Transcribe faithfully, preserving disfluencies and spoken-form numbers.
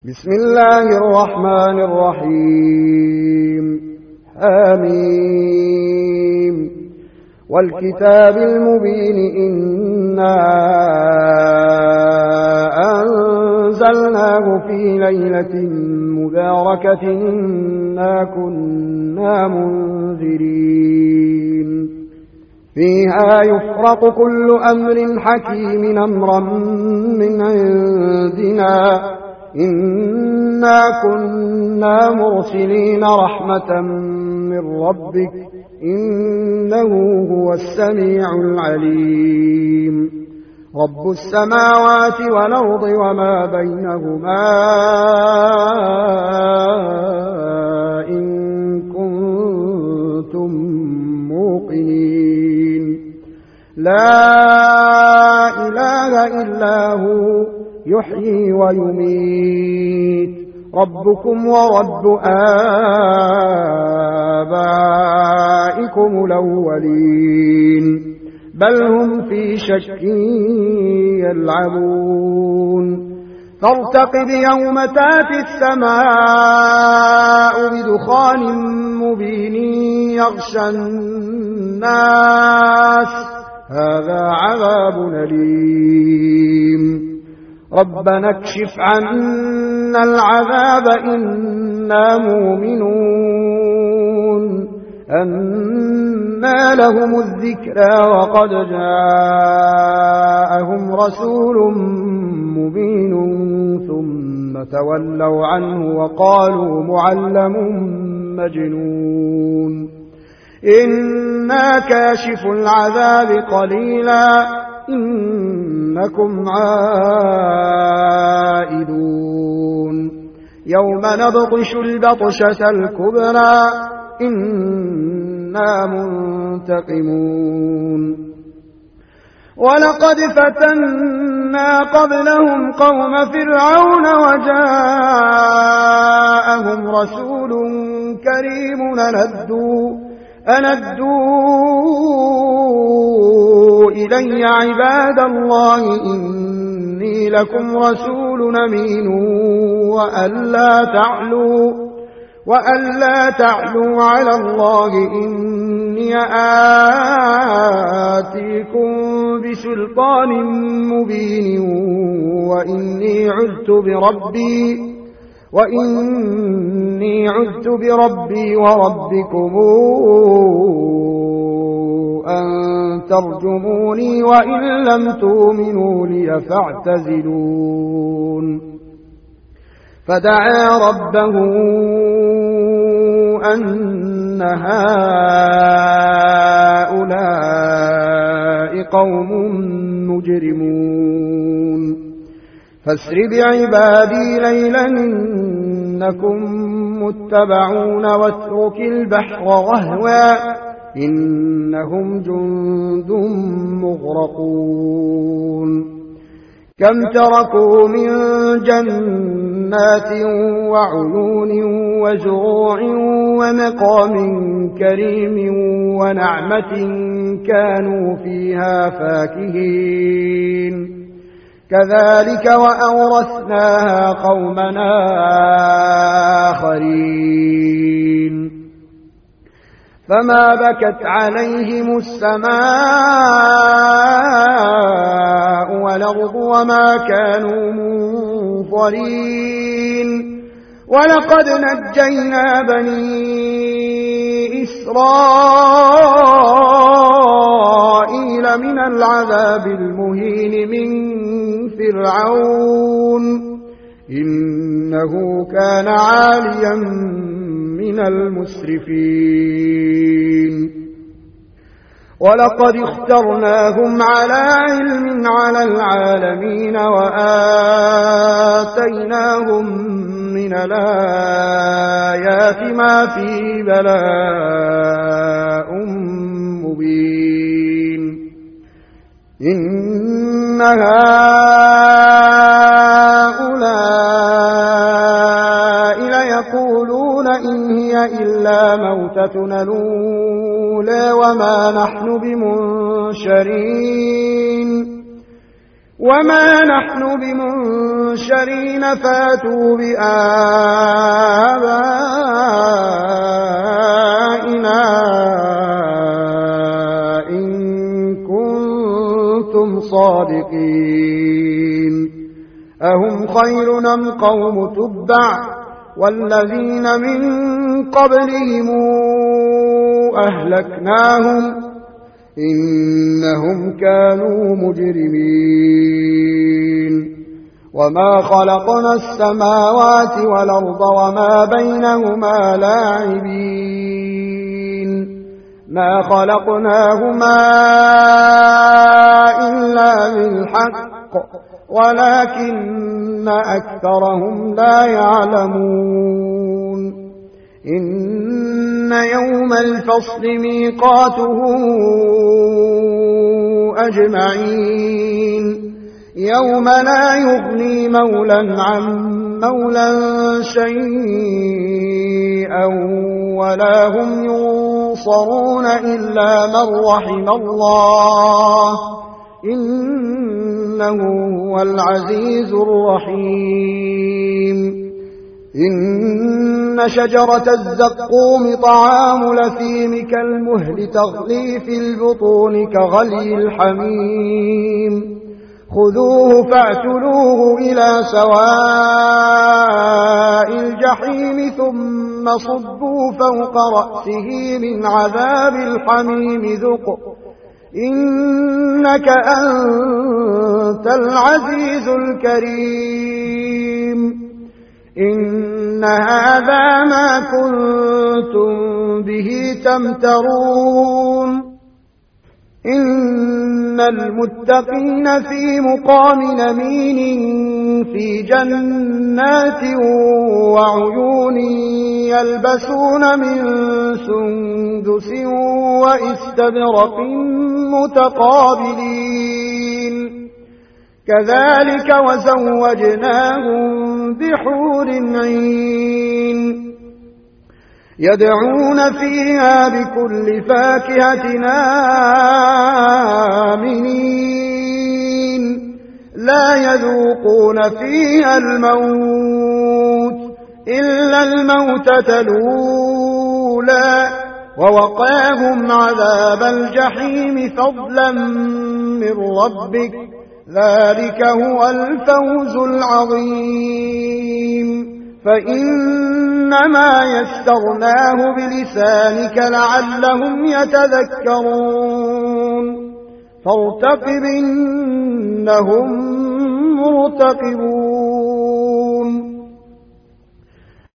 بسم الله الرحمن الرحيم آمين والكتاب المبين إنا أنزلناه في ليلة مباركة إنا كنا منذرين فيها يفرق كل أمر حكيم أمرا من عندنا إنا كنا مرسلين رحمة من ربك إنه هو السميع العليم رب السماوات والأرض وما بينهما إن كنتم موقنين لا إله إلا هو يحيي ويميت ربكم ورب آبائكم الأولين بل هم في شك يلعبون فارتقب يوم تاتي السماء بدخان مبين يغشى الناس هذا عذاب أليم ربنا اكشف عنا العذاب إنا مؤمنون أنى لهم الذكرى وقد جاءهم رسول مبين ثم تولوا عنه وقالوا معلم مجنون إنا كاشف العذاب قليلا إنكم عائدون يوم نبطش البطشة الكبرى إنا منتقمون ولقد فتنا قبلهم قوم فرعون وجاءهم رسول كريم أندوا أندوا إلي عباد الله إني لكم رسول أمين وألا تعلوا وألا تعلوا على الله إني آتيكم بسلطان مبين وإني عذت بربي وإني عذت بربي وربكم أن ترجموني وإن لم تؤمنوا لي فاعتزلون فدعا ربه أن هؤلاء قوم مجرمون فاسر بعبادي ليلا إنكم متبعون واترك البحر رهوا إنهم جند مغرقون كم تركوا من جنات وعيون وزروع ومقام كريم ونعمة كانوا فيها فاكهين كذلك وأورثناها قومنا آخرين فما بكت عليهم السماء والأرض وما كانوا منظرين ولقد نجينا بني إسرائيل من العذاب المهين من فرعون إنه كان عاليا من المسرفين ولقد اخترناهم على علم على العالمين وآتيناهم من الآيات ما فيه بلاء مبين إن هؤلاء ليقولون إن هي إلا موتتنا الأولى وما نحن بمنشرين وما نحن بمنشرين فاتوا بآبائنا إن كنتم صادقين أهم خير أم قوم تبع والذين من قبلهم أهلكناهم إنهم كانوا مجرمين وما خلقنا السماوات والأرض وما بينهما لاعبين ما خلقناهما إلا بالحق ولكن أكثرهم لا يعلمون إن يوم الفصل ميقاتهم أجمعين يوم لا يغني مولا عن مولا شيئا ولا هم ينصرون إلا من رحم الله إنه هو العزيز الرحيم إن شجرة الزقوم طعام لثيم كالمهل تغلي في البطون كغلي الحميم خذوه فاعتلوه إلى سواء الجحيم ثم صبوا فوق رأسه من عذاب الحميم ذق إنك أنت العزيز الكريم إن هذا ما كنتم به تمترون إن المتقين في مقام أمين في جنات وعيون يلبسون من سندس وإستبرق متقابلين كذلك وزوجناهم بحور عين يدعون فيها بكل فاكهة آمنين لا يذوقون فيها الموت إلا الموتة الأولى ووقاهم عذاب الجحيم فضلا من ربك ذلك هو الفوز العظيم فإنما يسرناه بلسانك لعلهم يتذكرون فارتقب إنهم مرتقبون